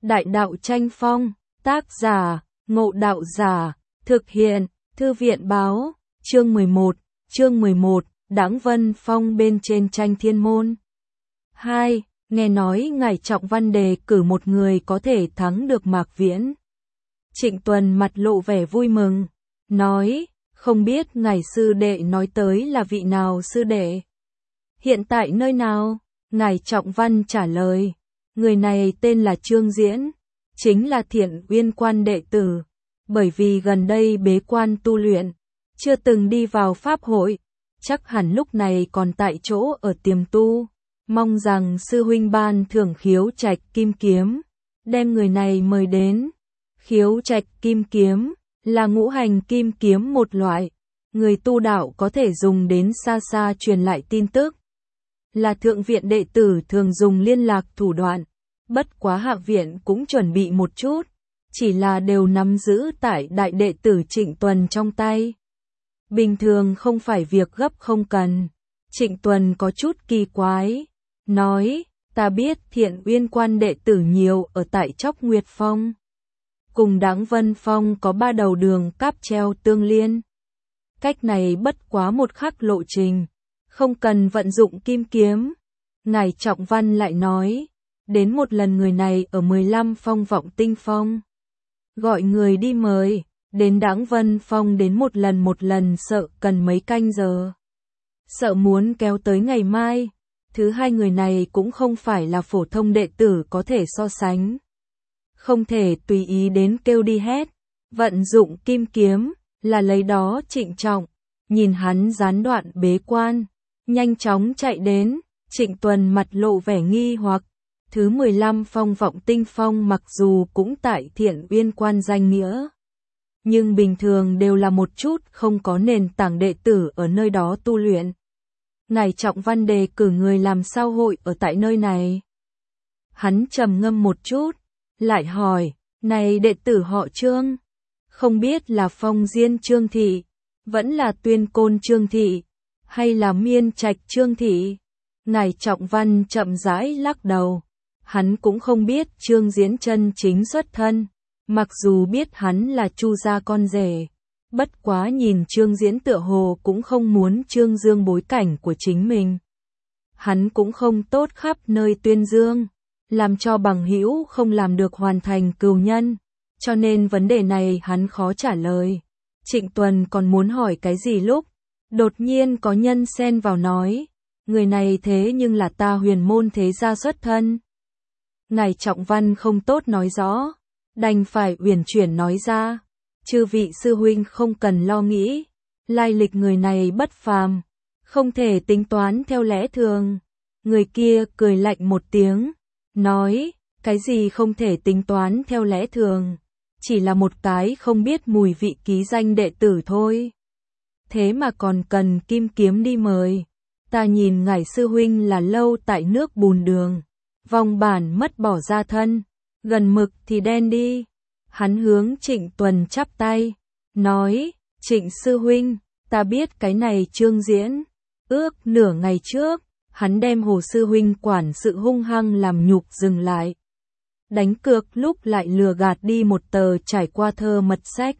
Đại đạo tranh phong, tác giả, Ngộ Đạo Giả, thực hiện, Thư viện báo, chương 11, Đãng Vân Phong bên trên tranh thiên môn. 2. Nghe nói ngài Trọng Văn đề cử một người có thể thắng được Mạc Viễn. Trịnh Tuần mặt lộ vẻ vui mừng, nói, không biết ngài sư đệ nói tới là vị nào sư đệ? Hiện tại nơi nào? Ngài Trọng Văn trả lời, người này tên là Trương Diễn, chính là Thiện Uyên Quan đệ tử, bởi vì gần đây bế quan tu luyện, chưa từng đi vào pháp hội, chắc hẳn lúc này còn tại chỗ ở tiềm tu, mong rằng sư huynh ban thưởng khiếu trạch kim kiếm, đem người này mời đến. Khiếu trạch kim kiếm là ngũ hành kim kiếm một loại, người tu đạo có thể dùng đến xa xa truyền lại tin tức. Là thượng viện đệ tử thường dùng liên lạc thủ đoạn, bất quá hạ viện cũng chuẩn bị một chút, chỉ là đều nắm giữ tại đại đệ tử Trịnh Tuần trong tay. Bình thường không phải việc gấp không cần. Trịnh Tuần có chút kỳ quái, nói, ta biết Thiện Uyên Quan đệ tử nhiều ở tại Chóc Nguyệt Phong. Cùng Đãng Vân Phong có 3 đầu đường cáp treo tương liên. Cách này bất quá một khắc lộ trình, không cần vận dụng kim kiếm. Ngài Trọng Văn lại nói, đến một lần người này ở 15 phong Vọng Tinh Phong. Gọi người đi mời, đến Đãng Vân Phong đến một lần sợ cần mấy canh giờ. Sợ muốn kéo tới ngày mai. Thứ hai, người này cũng không phải là phổ thông đệ tử có thể so sánh. Không thể tùy ý đến kêu đi hét, vận dụng kim kiếm, là lấy đó trịnh trọng. Nhìn hắn gián đoạn bế quan, nhanh chóng chạy đến, Trịnh Tuần mặt lộ vẻ nghi hoặc. Thứ 15 phong Vọng Tinh Phong mặc dù cũng tại Thiện Uyên Quan danh nghĩa, nhưng bình thường đều là một chút không có nền tảng đệ tử ở nơi đó tu luyện. Ngài Trọng Văn đề cử người làm sao hội ở tại nơi này? Hắn trầm ngâm một chút, lại hỏi, này đệ tử họ Trương, không biết là Phong Diên Trương Thị, vẫn là Tuyên Côn Trương Thị, hay là Miên Trạch Trương Thị? Ngài Trọng Văn chậm rãi lắc đầu, hắn cũng không biết Trương Diễn chân chính xuất thân, mặc dù biết hắn là Chu gia con rể. Bất quá nhìn Trương Diễn tựa hồ cũng không muốn Trương Dương bối cảnh của chính mình. Hắn cũng không tốt khắp nơi tuyên dương, làm cho bằng hữu không làm được hoàn thành cừu nhân, cho nên vấn đề này hắn khó trả lời. Trịnh Tuần còn muốn hỏi cái gì lúc, đột nhiên có nhân xen vào nói, người này thế nhưng là ta Huyền Môn thế gia xuất thân. Ngài Trọng Văn không tốt nói rõ, đành phải uyển chuyển nói ra. Chư vị sư huynh không cần lo nghĩ, lai lịch người này bất phàm, không thể tính toán theo lẽ thường. Người kia cười lạnh một tiếng, nói, cái gì không thể tính toán theo lẽ thường, chỉ là một cái không biết mùi vị ký danh đệ tử thôi. Thế mà còn cần kim kiếm đi mời, ta nhìn ngài sư huynh là lâu tại nước bùn đường, vong bản mất bỏ ra thân, gần mực thì đen đi. Hắn hướng Trịnh Tuần chắp tay, nói, Trịnh sư huynh, ta biết cái này Trương Diễn. Ước nửa ngày trước, hắn đem Hồ sư huynh quản sự hung hăng làm nhục dừng lại. Đánh cược lúc lại lừa gạt đi một tờ trải qua thơ mật sách.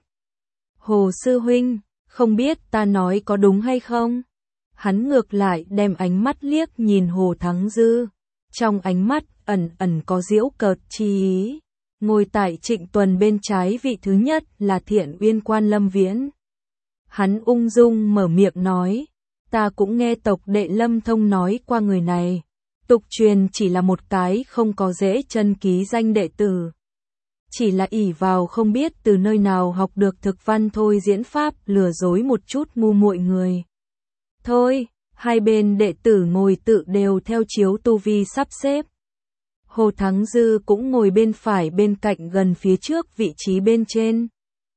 Hồ sư huynh, không biết ta nói có đúng hay không? Hắn ngược lại đem ánh mắt liếc nhìn Hồ Thắng Dư, trong ánh mắt ẩn có giễu cợt chi ý. Ngồi tại Trịnh Tuần bên trái vị thứ nhất là Thiện Uyên Quan Lâm Viễn. Hắn ung dung mở miệng nói, ta cũng nghe tộc đệ Lâm Thông nói qua người này, tục truyền chỉ là một cái không có dễ chân ký danh đệ tử. Chỉ là ỷ vào không biết từ nơi nào học được thực văn thôi diễn pháp lừa dối một chút ngu muội người. Thôi, hai bên đệ tử ngồi tự đều theo chiếu tu vi sắp xếp. Hồ Thắng Dư cũng ngồi bên phải bên cạnh gần phía trước vị trí bên trên.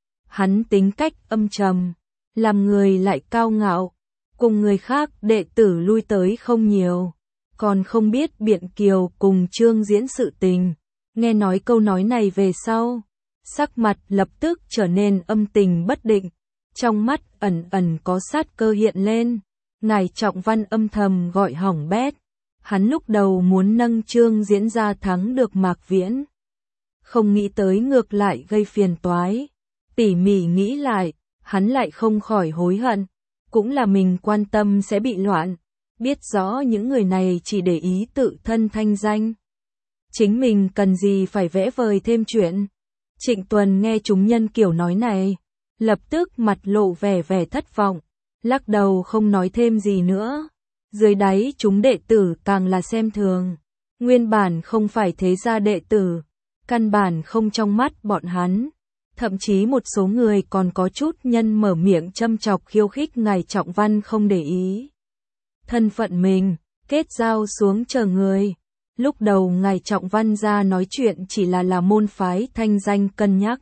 Hắn tính cách âm trầm, làm người lại cao ngạo, cùng người khác đệ tử lui tới không nhiều, còn không biết Biện Kiều cùng Trương Diễn sự tình. Nghe nói câu nói này về sau, sắc mặt lập tức trở nên âm tình bất định, trong mắt ẩn có sát cơ hiện lên. Ngài Trọng Văn âm thầm gọi hỏng bét. Hắn lúc đầu muốn nâng Trương Diễn ra thắng được Mạc Viễn. không nghĩ tới ngược lại gây phiền toái. Tỉ mỉ nghĩ lại, hắn lại không khỏi hối hận, cũng là mình quan tâm sẽ bị loạn, biết rõ những người này chỉ để ý tự thân thanh danh. Chính mình cần gì phải vẽ vời thêm chuyện. Trịnh Tuần nghe chúng nhân kiểu nói này, lập tức mặt lộ vẻ thất vọng, lắc đầu không nói thêm gì nữa. Dưới đáy chúng đệ tử càng là xem thường, nguyên bản không phải thế gia đệ tử, căn bản không trong mắt bọn hắn. Thậm chí một số người còn có chút nhân mở miệng châm chọc khiêu khích ngài Trọng Văn không để ý thân phận mình, kết giao xuống chờ người. Lúc đầu ngài Trọng Văn ra nói chuyện chỉ là môn phái thanh danh cân nhắc.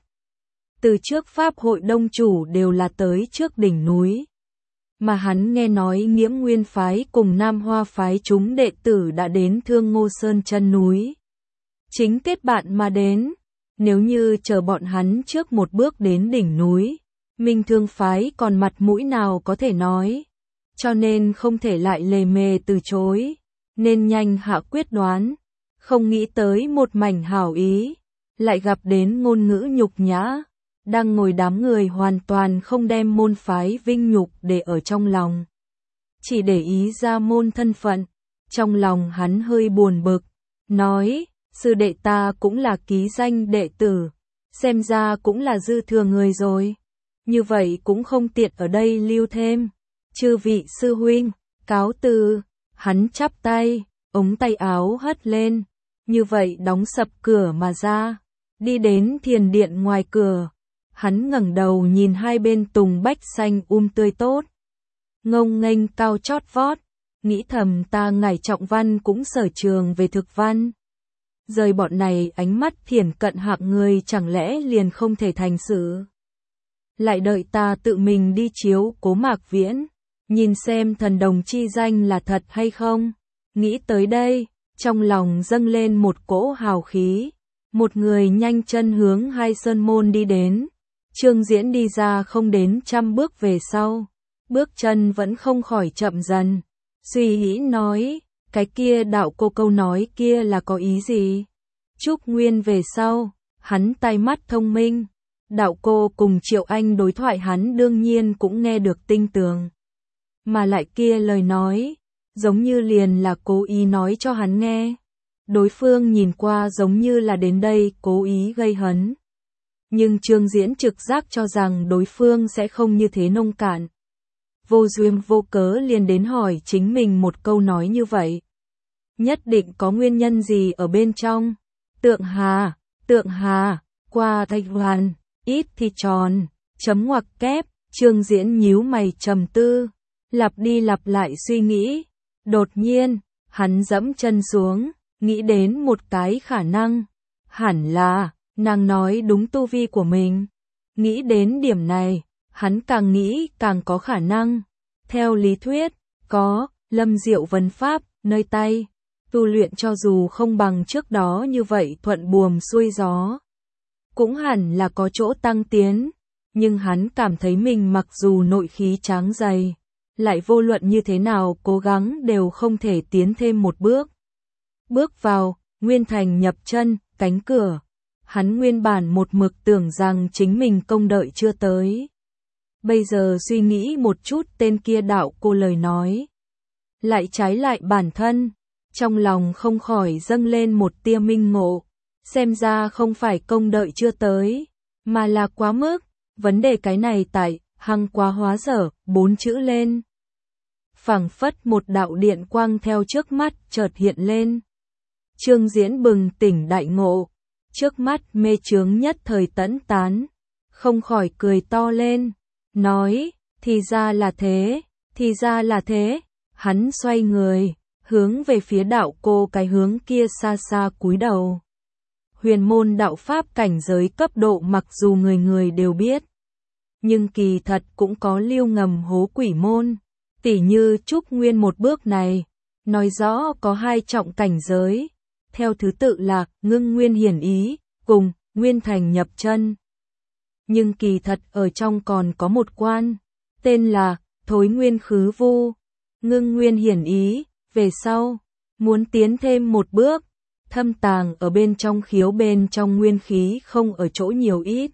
Từ trước Pháp hội đông chủ đều là tới trước đỉnh núi. Mà hắn nghe nói Nghiễm Nguyên phái cùng Nam Hoa phái chúng đệ tử đã đến Thương Ngô Sơn chân núi. Chính kết bạn mà đến. Nếu như chờ bọn hắn trước một bước đến đỉnh núi, Minh Thương phái còn mặt mũi nào có thể nói. Cho nên không thể lại lề mề từ chối, nên nhanh hạ quyết đoán. Không nghĩ tới một mảnh hảo ý, lại gặp đến ngôn ngữ nhục nhã. Đang ngồi đám người hoàn toàn không đem môn phái vinh nhục để ở trong lòng. Chỉ để ý ra môn thân phận, trong lòng hắn hơi buồn bực, nói, sư đệ ta cũng là ký danh đệ tử, xem ra cũng là dư thừa người rồi. Như vậy cũng không tiện ở đây lưu thêm. Chư vị sư huynh, cáo từ. Hắn chắp tay, ống tay áo hất lên, như vậy đóng sập cửa mà ra, đi đến thiền điện ngoài cửa. Hắn ngẩng đầu nhìn hai bên tùng bách xanh tươi tốt, ngông nghênh cao chót vót, nghĩ thầm ta ngài Trọng Văn cũng sở trường về thực văn. Rời bọn này ánh mắt thiển cận hạng người chẳng lẽ liền không thể thành sự. Lại đợi ta tự mình đi chiếu Cố Mạc Viễn, nhìn xem thần đồng chi danh là thật hay không. Nghĩ tới đây, trong lòng dâng lên một cỗ hào khí. Một người nhanh chân hướng Hai Sơn Môn đi đến. Trương Diễn đi ra không đến 100 bước về sau, bước chân vẫn không khỏi chậm dần. Suy nghĩ nói, cái kia đạo cô câu nói kia là có ý gì? Trúc Nguyên về sau, hắn tai mắt thông minh. Đạo cô cùng Triệu Anh đối thoại hắn đương nhiên cũng nghe được tinh tường. Mà lại kia lời nói, giống như liền là cố ý nói cho hắn nghe. Đối phương nhìn qua giống như là đến đây cố ý gây hấn. Nhưng Trương Diễn trực giác cho rằng đối phương sẽ không như thế nông cạn. Vô duyên vô cớ liền đến hỏi chính mình một câu nói như vậy. Nhất định có nguyên nhân gì ở bên trong. Tượng Hà, qua Thanh Hoàn, ít thì tròn, chấm ngoặc kép. Trương Diễn nhíu mày trầm tư, lặp đi lặp lại suy nghĩ. Đột nhiên, hắn dẫm chân xuống, nghĩ đến một cái khả năng. Hẳn là nàng nói đúng tu vi của mình. Nghĩ đến điểm này, hắn càng nghĩ càng có khả năng. Theo lý thuyết, có Lâm Diệu Vấn Pháp nơi tay, tu luyện cho dù không bằng trước đó như vậy thuận buồm xuôi gió, cũng hẳn là có chỗ tăng tiến. Nhưng hắn cảm thấy mình mặc dù nội khí tráng dày, lại vô luận như thế nào cố gắng đều không thể tiến thêm một bước. Bước vào Nguyên Thành nhập chân, cánh cửa. Hắn nguyên bản một mực tưởng rằng chính mình công đợi chưa tới. Bây giờ suy nghĩ một chút tên kia đạo cô lời nói. Lại trái lại bản thân. Trong lòng không khỏi dâng lên một tia minh ngộ. Xem ra không phải công đợi chưa tới, mà là quá mức. Vấn đề cái này tại hăng quá hóa dở, 4 chữ lên. Phảng phất một đạo điện quang theo trước mắt chợt hiện lên. Trương Diễn bừng tỉnh đại ngộ. Trước mắt mê chướng nhất thời tẫn tán, không khỏi cười to lên, nói, thì ra là thế, thì ra là thế. Hắn xoay người, hướng về phía đạo cô cái hướng kia xa xa cúi đầu. Huyền môn đạo pháp cảnh giới cấp độ mặc dù người người đều biết, nhưng kỳ thật cũng có lưu ngầm hố quỷ môn, tỉ như Trúc Nguyên một bước này, nói rõ có 2 trọng cảnh giới. Theo thứ tự là Ngưng Nguyên Hiển Ý, cùng Nguyên Thành nhập chân. Nhưng kỳ thật ở trong còn có một quan, tên là Thối Nguyên Khứ Vu. Ngưng Nguyên Hiển Ý, về sau, muốn tiến thêm một bước, thâm tàng ở bên trong khiếu, bên trong nguyên khí không ở chỗ nhiều ít,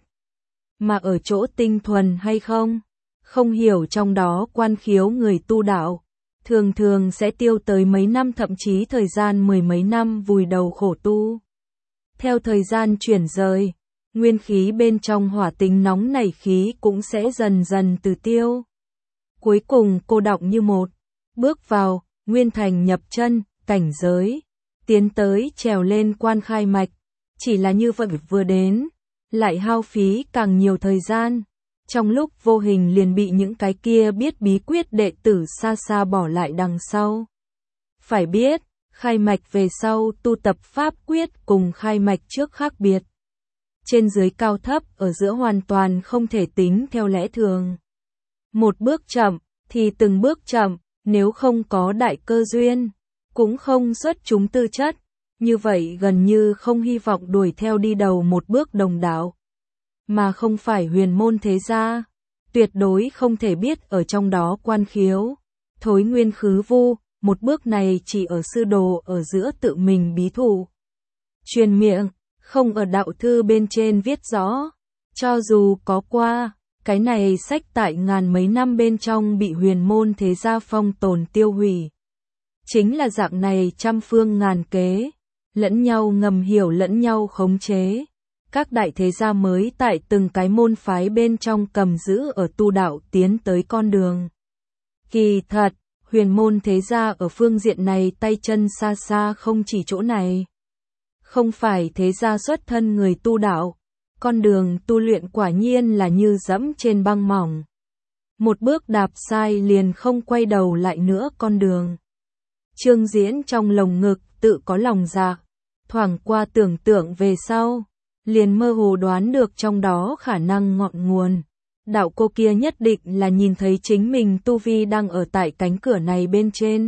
mà ở chỗ tinh thuần hay không. Không hiểu trong đó quan khiếu người tu đạo, thường thường sẽ tiêu tới mấy năm, thậm chí thời gian mười mấy năm vùi đầu khổ tu. Theo thời gian chuyển rời, nguyên khí bên trong hỏa tính nóng nảy khí cũng sẽ dần dần từ tiêu. Cuối cùng cô đọng như một, bước vào, nguyên thành nhập chân, cảnh giới, tiến tới trèo lên quan khai mạch. Chỉ là như vậy vừa đến, lại hao phí càng nhiều thời gian. Trong lúc vô hình liền bị những cái kia biết bí quyết đệ tử xa xa bỏ lại đằng sau. Phải biết, khai mạch về sau tu tập pháp quyết cùng khai mạch trước khác biệt. Trên dưới cao thấp ở giữa hoàn toàn không thể tính theo lẽ thường. Một bước chậm, thì từng bước chậm, nếu không có đại cơ duyên, cũng không xuất chúng tư chất, như vậy gần như không hy vọng đuổi theo đi đầu một bước đồng đạo. Mà không phải huyền môn thế gia, tuyệt đối không thể biết ở trong đó quan khiếu, thối nguyên khứ vu, một bước này chỉ ở sư đồ ở giữa tự mình bí thủ. Truyền miệng, không ở đạo thư bên trên viết rõ, cho dù có qua, cái này sách tại ngàn mấy năm bên trong bị huyền môn thế gia phong tồn tiêu hủy. Chính là dạng này trăm phương ngàn kế, lẫn nhau ngầm hiểu lẫn nhau khống chế. Các đại thế gia mới tại từng cái môn phái bên trong cầm giữ ở tu đạo tiến tới con đường. Kỳ thật, huyền môn thế gia ở phương diện này tay chân xa xa không chỉ chỗ này. Không phải thế gia xuất thân người tu đạo, con đường tu luyện quả nhiên là như dẫm trên băng mỏng. Một bước đạp sai liền không quay đầu lại nữa con đường. Trương Diễn trong lồng ngực tự có lòng dạ, thoảng qua tưởng tượng về sau, liền mơ hồ đoán được trong đó khả năng ngọn nguồn. Đạo cô kia nhất định là nhìn thấy chính mình tu vi đang ở tại cánh cửa này bên trên.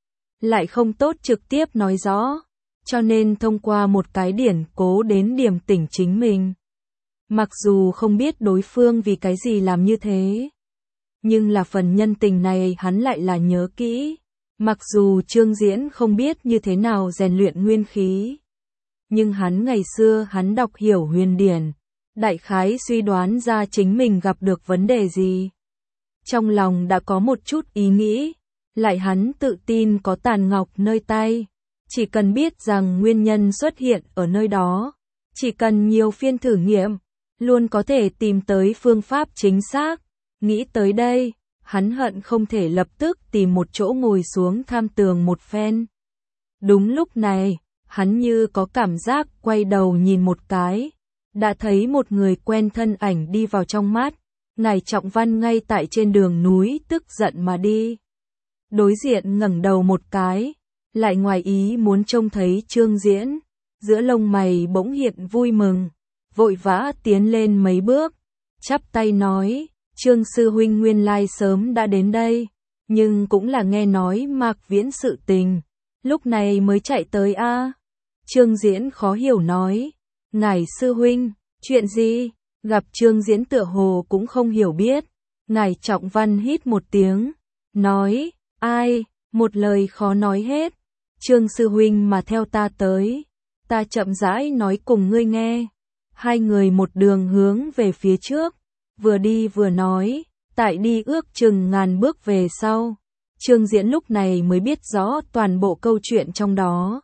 Lại không tốt trực tiếp nói rõ, cho nên thông qua một cái điển cố đến điểm tỉnh chính mình. Mặc dù không biết đối phương vì cái gì làm như thế, nhưng là phần nhân tình này hắn lại là nhớ kỹ. Mặc dù Trương Diễn không biết như thế nào rèn luyện nguyên khí, nhưng hắn ngày xưa hắn đọc hiểu huyền điển, đại khái suy đoán ra chính mình gặp được vấn đề gì. Trong lòng đã có một chút ý nghĩ, lại hắn tự tin có tàn ngọc nơi tay, chỉ cần biết rằng nguyên nhân xuất hiện ở nơi đó, chỉ cần nhiều phiên thử nghiệm, luôn có thể tìm tới phương pháp chính xác. Nghĩ tới đây, hắn hận không thể lập tức tìm một chỗ ngồi xuống tham tường một phen. Đúng lúc này, hắn như có cảm giác quay đầu nhìn một cái, đã thấy một người quen thân ảnh đi vào trong mắt. Ngài Trọng Văn ngay tại trên đường núi tức giận mà đi. Đối diện ngẩng đầu một cái, lại ngoài ý muốn trông thấy Trương Diễn, giữa lông mày bỗng hiện vui mừng, vội vã tiến lên mấy bước, chắp tay nói, Trương sư huynh nguyên lai sớm đã đến đây, nhưng cũng là nghe nói Mạc Viễn sự tình, lúc này mới chạy tới a. Trương Diễn khó hiểu nói, ngài sư huynh, chuyện gì? Gặp Trương Diễn tựa hồ cũng không hiểu biết, ngài Trọng Văn hít một tiếng, nói, ai, một lời khó nói hết, Trương sư huynh mà theo ta tới, ta chậm rãi nói cùng ngươi nghe. Hai người một đường hướng về phía trước, vừa đi vừa nói, tại đi ước chừng ngàn bước về sau, Trương Diễn lúc này mới biết rõ toàn bộ câu chuyện trong đó.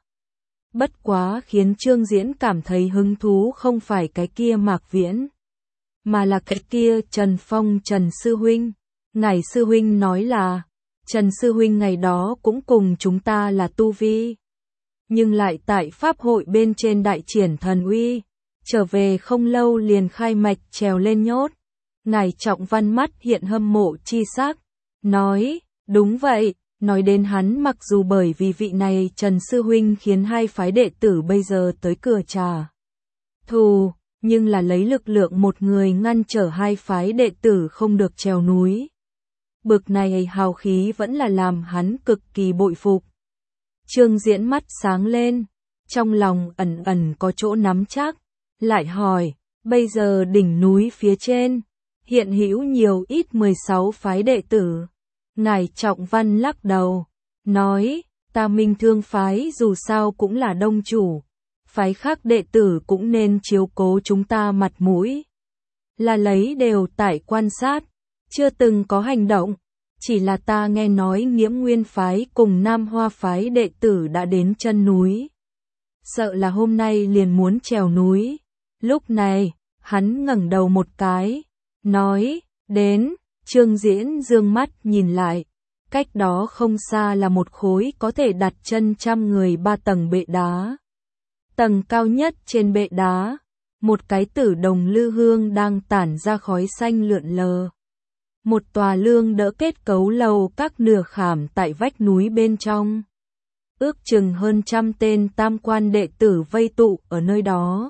Bất quá khiến Trương Diễn cảm thấy hứng thú không phải cái kia Mạc Viễn, mà là cái kia Trần Phong Trần sư huynh. Ngài sư huynh nói là, Trần sư huynh ngày đó cũng cùng chúng ta là tu vi, nhưng lại tại pháp hội bên trên đại triển thần uy, trở về không lâu liền khai mạch trèo lên nhốt. Ngài Trọng Văn mắt hiện hâm mộ chi sắc, nói, đúng vậy, nói đến hắn mặc dù bởi vì vị này Trần sư huynh khiến hai phái đệ tử bây giờ tới cửa trả thù, nhưng là lấy lực lượng một người ngăn trở hai phái đệ tử không được trèo núi. Bực này hào khí vẫn là làm hắn cực kỳ bội phục. Trương Diễn mắt sáng lên, trong lòng ẩn ẩn có chỗ nắm chắc, lại hỏi, bây giờ đỉnh núi phía trên, hiện hữu nhiều ít 16 phái đệ tử. Ngài Trọng Văn lắc đầu, nói, ta Minh Thương phái dù sao cũng là đông chủ, phái khác đệ tử cũng nên chiếu cố chúng ta mặt mũi. Là lấy đều tại quan sát, chưa từng có hành động. Chỉ là ta nghe nói Nghiễm Nguyên phái cùng Nam Hoa phái đệ tử đã đến chân núi. Sợ là hôm nay liền muốn trèo núi. Lúc này, hắn ngẩng đầu một cái, nói, đến. Trương Diễn dương mắt nhìn lại, cách đó không xa là một khối có thể đặt chân 100 người 3 tầng bệ đá. Tầng cao nhất trên bệ đá, một cái tử đồng lư hương đang tản ra khói xanh lượn lờ. Một tòa lương đỡ kết cấu lầu các nửa khảm tại vách núi bên trong. Ước chừng hơn 100 tên tam quan đệ tử vây tụ ở nơi đó.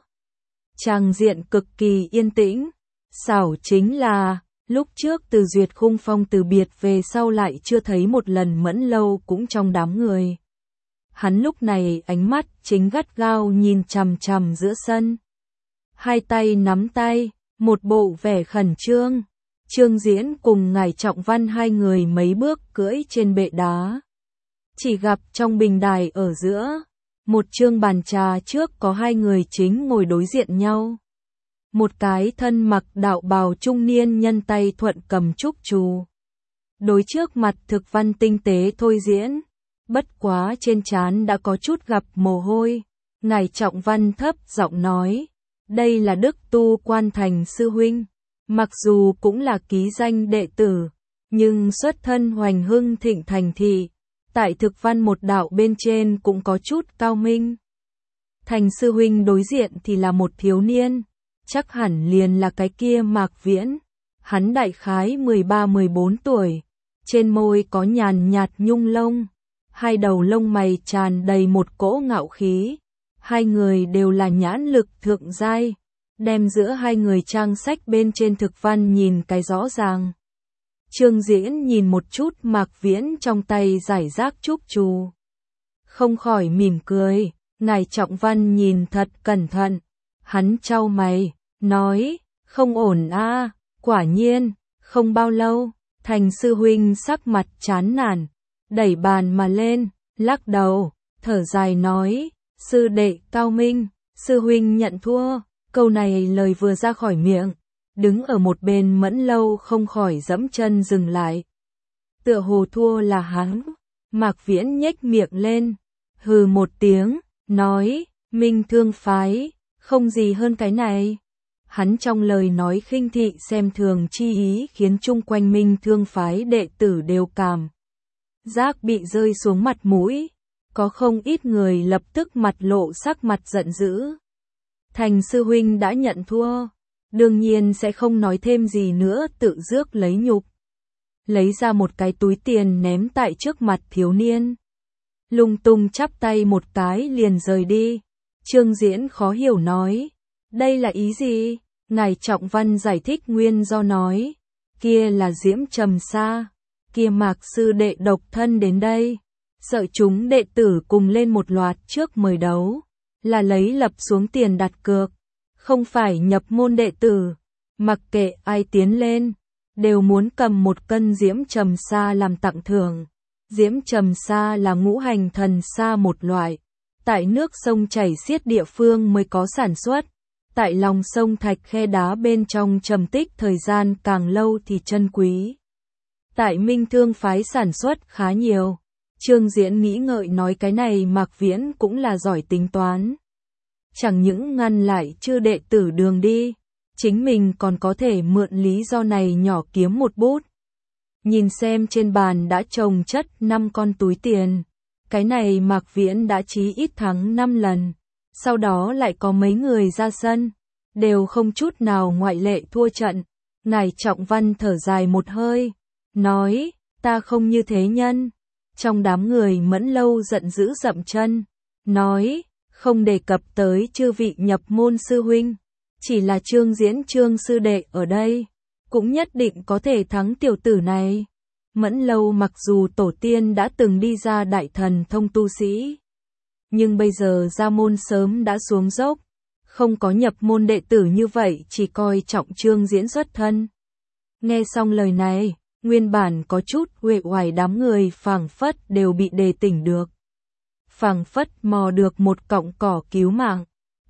Tràng diện cực kỳ yên tĩnh, xảo chính là, lúc trước từ Duyệt Khung Phong từ biệt về sau lại chưa thấy một lần Mẫn Lâu cũng trong đám người. Hắn lúc này ánh mắt chính gắt gao nhìn chằm chằm giữa sân. Hai tay nắm tay, một bộ vẻ khẩn trương. Trương Diễn cùng Ngải Trọng Văn hai người mấy bước cưỡi trên bệ đá. Chỉ gặp trong bình đài ở giữa, một chương bàn trà trước có hai người chính ngồi đối diện nhau. Một cái thân mặc đạo bào trung niên nhân tay thuận cầm trúc trù. Đối trước mặt thực văn tinh tế thôi diễn. Bất quá trên trán đã có chút gặp mồ hôi. Ngải Trọng Văn thấp giọng nói, đây là Đức Tu Quan Thành sư huynh. Mặc dù cũng là ký danh đệ tử, nhưng xuất thân Hoành Hưng Thịnh thành thị, tại thực văn một đạo bên trên cũng có chút cao minh. Thành sư huynh đối diện thì là một thiếu niên, chắc hẳn liền là cái kia Mạc Viễn. Hắn đại khái 13-14 tuổi, trên môi có nhàn nhạt nhung lông, hai đầu lông mày tràn đầy một cỗ ngạo khí. Hai người đều là nhãn lực thượng giai. Đem giữa hai người trang sách bên trên thực văn nhìn cái rõ ràng. Trương Diễn nhìn một chút Mạc Viễn trong tay giải rác trúc trù. Không khỏi mỉm cười, Ngải Trọng Văn nhìn thật cẩn thận. Hắn chau mày, nói, không ổn a, quả nhiên, không bao lâu, Thành sư huynh sắc mặt chán nản, đẩy bàn mà lên, lắc đầu, thở dài nói, sư đệ cao minh, sư huynh nhận thua. Câu này lời vừa ra khỏi miệng, đứng ở một bên Mẫn Lâu không khỏi giẫm chân dừng lại. Tựa hồ thua là hắn. Mạc Viễn nhếch miệng lên, hừ một tiếng, nói, Minh Thương phái, không gì hơn cái này. Hắn trong lời nói khinh thị xem thường chi ý khiến chung quanh Minh Thương phái đệ tử đều cảm giác bị rơi xuống mặt mũi, có không ít người lập tức mặt lộ sắc mặt giận dữ. Thành sư huynh đã nhận thua, đương nhiên sẽ không nói thêm gì nữa, tự rước lấy nhục. Lấy ra một cái túi tiền ném tại trước mặt thiếu niên. Lung tung chắp tay một cái liền rời đi. Trương Diễn khó hiểu nói, đây là ý gì? Ngải Trọng Văn giải thích nguyên do nói, kia là Diễm Trầm Sa, kia Mạc sư đệ độc thân đến đây, sợ chúng đệ tử cùng lên một loạt trước mời đấu. Là lấy lập xuống tiền đặt cược, không phải nhập môn đệ tử, mặc kệ ai tiến lên, đều muốn cầm một cân Diễm Trầm Sa làm tặng thưởng. Diễm Trầm Sa là ngũ hành thần sa một loại, tại nước sông chảy xiết địa phương mới có sản xuất, tại lòng sông thạch khe đá bên trong trầm tích thời gian càng lâu thì chân quý. Tại Minh Thương phái sản xuất khá nhiều. Trương Diễn nghĩ ngợi nói cái này Mạc Viễn cũng là giỏi tính toán. Chẳng những ngăn lại chư đệ tử đường đi, chính mình còn có thể mượn lý do này nhỏ kiếm một bút. Nhìn xem trên bàn đã chồng chất 5 con túi tiền, cái này Mạc Viễn đã chí ít thắng 5 lần, sau đó lại có mấy người ra sân, đều không chút nào ngoại lệ thua trận. Ngải Trọng Văn thở dài một hơi, nói, ta không như thế nhân. Trong đám người Mẫn Lâu giận dữ dậm chân, nói, không đề cập tới chư vị nhập môn sư huynh, chỉ là Trương Diễn Trương sư đệ ở đây, cũng nhất định có thể thắng tiểu tử này. Mẫn Lâu mặc dù tổ tiên đã từng đi ra đại thần thông tu sĩ, nhưng bây giờ ra môn sớm đã xuống dốc, không có nhập môn đệ tử như vậy, chỉ coi trọng Trương Diễn xuất thân. Nghe xong lời này, nguyên bản có chút uể oải đám người phảng phất đều bị đề tỉnh được. Phảng phất mò được một cọng cỏ cứu mạng.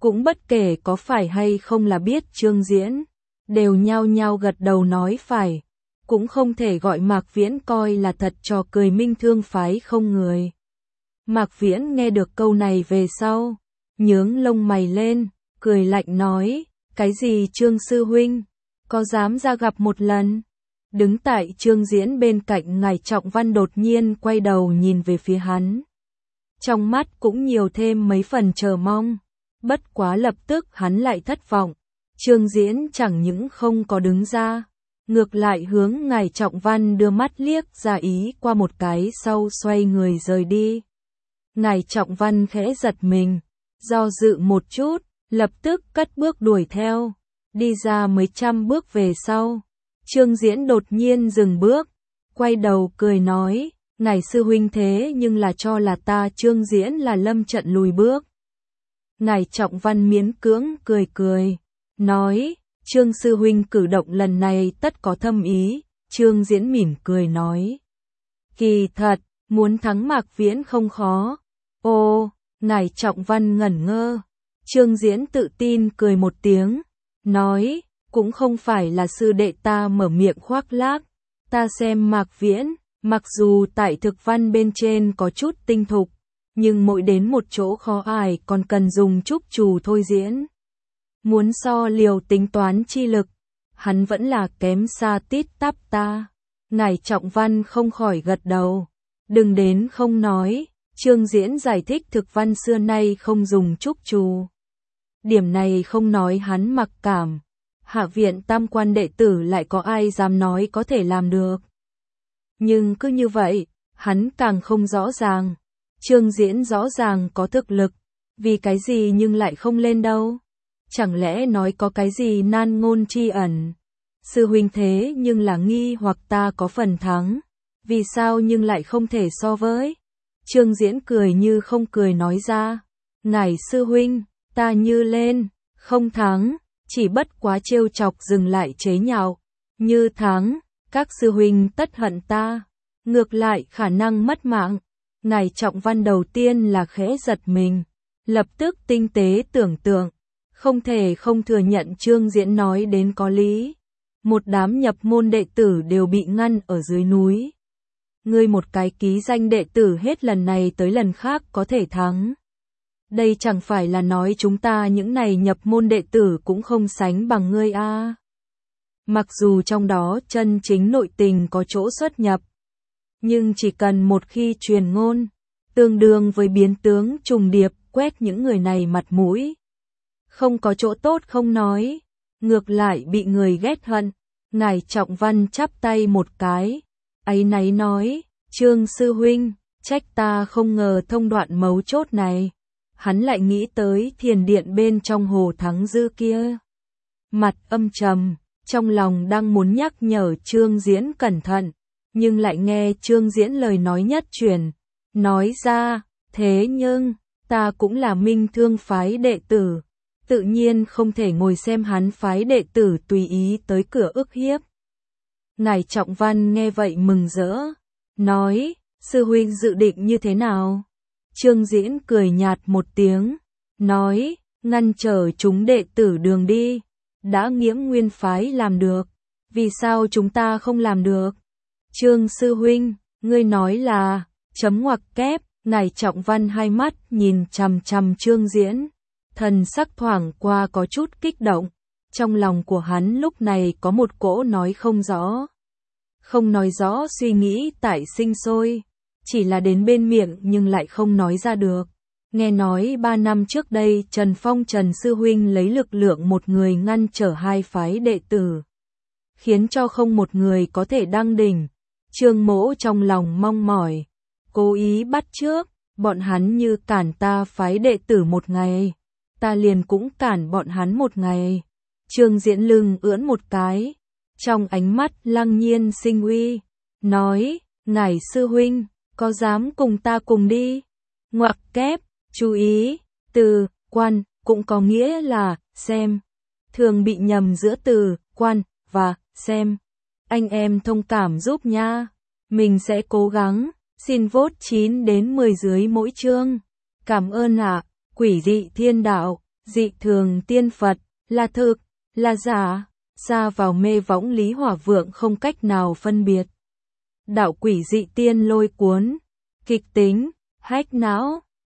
cũng bất kể có phải hay không là biết Trương Diễn, đều nhao nhao gật đầu nói phải, cũng không thể gọi Mạc Viễn coi là thật trò cười Minh Thương phái không người. Mạc Viễn nghe được câu này về sau, nhướng lông mày lên, cười lạnh nói, cái gì Trương sư huynh, có dám ra gặp một lần? Đứng tại Trương Diễn bên cạnh Ngài Trọng Văn đột nhiên quay đầu nhìn về phía hắn. Trong mắt cũng nhiều thêm mấy phần chờ mong, bất quá lập tức hắn lại thất vọng. Trương Diễn chẳng những không có đứng ra, ngược lại hướng Ngài Trọng Văn đưa mắt liếc ra ý qua một cái sau xoay người rời đi. Ngài Trọng Văn khẽ giật mình, do dự một chút, lập tức cất bước đuổi theo, đi ra mấy trăm bước về sau. Trương Diễn đột nhiên dừng bước, quay đầu cười nói, Ngài sư huynh thế nhưng là cho là ta Trương Diễn là lâm trận lùi bước. Ngài Trọng Văn miễn cưỡng cười cười, nói, Trương sư huynh cử động lần này tất có thâm ý. Trương Diễn mỉm cười nói, kỳ thật, muốn thắng Mạc Viễn không khó. Ô, Ngài Trọng Văn ngẩn ngơ. Trương Diễn tự tin cười một tiếng, nói, cũng không phải là sư đệ ta mở miệng khoác lác, ta xem Mạc Viễn, mặc dù tại thực văn bên trên có chút tinh thục, nhưng mỗi đến một chỗ khó ải còn cần dùng trúc trù thôi diễn. Muốn so liều tính toán chi lực, hắn vẫn là kém xa tít tắp ta. Ngài Trọng Văn không khỏi gật đầu, đừng đến không nói, Trương Diễn giải thích thực văn xưa nay không dùng trúc trù. Điểm này không nói hắn mặc cảm, hạ viện tam quan đệ tử lại có ai dám nói có thể làm được. Nhưng cứ như vậy, hắn càng không rõ ràng. Trương Diễn rõ ràng có thực lực, vì cái gì nhưng lại không lên đâu. Chẳng lẽ nói có cái gì nan ngôn tri ẩn. Sư huynh thế nhưng là nghi hoặc ta có phần thắng, vì sao nhưng lại không thể so với. Trương Diễn cười như không cười nói ra, Ngài sư huynh, ta như lên, không thắng, chỉ bất quá trêu chọc dừng lại chế nhạo, như thắng, các sư huynh tất hận ta, ngược lại khả năng mất mạng. Ngài Trọng Văn đầu tiên là khẽ giật mình, lập tức tinh tế tưởng tượng, không thể không thừa nhận Trương Diễn nói đến có lý. Một đám nhập môn đệ tử đều bị ngăn ở dưới núi. Ngươi một cái ký danh đệ tử hết lần này tới lần khác có thể thắng. Đây chẳng phải là nói chúng ta những này nhập môn đệ tử cũng không sánh bằng ngươi a. Mặc dù trong đó chân chính nội tình có chỗ xuất nhập, nhưng chỉ cần một khi truyền ngôn, tương đương với biến tướng trùng điệp quét những người này mặt mũi. Không có chỗ tốt không nói, ngược lại bị người ghét hận. Ngài Trọng Văn chắp tay một cái, áy náy nói, Trương sư huynh, trách ta không ngờ thông đoạn mấu chốt này. Hắn lại nghĩ tới thiền điện bên trong hồ Thắng Dư kia. Mặt âm trầm, trong lòng đang muốn nhắc nhở Trương Diễn cẩn thận, nhưng lại nghe Trương Diễn lời nói nhất truyền, nói ra, thế nhưng, ta cũng là Minh Thương phái đệ tử, tự nhiên không thể ngồi xem hắn phái đệ tử tùy ý tới cửa ức hiếp. Ngài Trọng Văn nghe vậy mừng rỡ, nói, sư huynh dự định như thế nào? Trương Diễn cười nhạt một tiếng, nói, ngăn trở chúng đệ tử đường đi, đã Nghiễm Nguyên phái làm được, vì sao chúng ta không làm được? Trương sư huynh, ngươi nói là, chấm ngoặc kép. Ngài Trọng Văn hai mắt nhìn chằm chằm Trương Diễn, thần sắc thoảng qua có chút kích động, trong lòng của hắn lúc này có một cỗ nói không rõ. Không nói rõ suy nghĩ tại sinh sôi, chỉ là đến bên miệng nhưng lại không nói ra được. Nghe nói 3 năm trước đây Trần Phong Trần Sư Huynh lấy lực lượng một người ngăn trở hai phái đệ tử, khiến cho không một người có thể đăng đỉnh. Trương Mỗ trong lòng mong mỏi, cố ý bắt trước, bọn hắn như cản ta phái đệ tử một ngày, ta liền cũng cản bọn hắn một ngày. Trương Diễn lưng ưỡn một cái, trong ánh mắt lăng nhiên sinh uy, nói, Ngài sư huynh, có dám cùng ta cùng đi? Ngoặc kép, chú ý, từ, quan, cũng có nghĩa là, xem, thường bị nhầm giữa từ, quan, và, xem. Anh em thông cảm giúp nha, mình sẽ cố gắng, xin vote 9 đến 10 dưới mỗi chương. Cảm ơn ạ, Quỷ Dị Thiên Đạo. dị thường tiên Phật, là thực, là giả, xa vào mê võng Lý Hỏa Vượng không cách nào phân biệt. Đạo quỷ dị tiên lôi cuốn, kịch tính, hách não.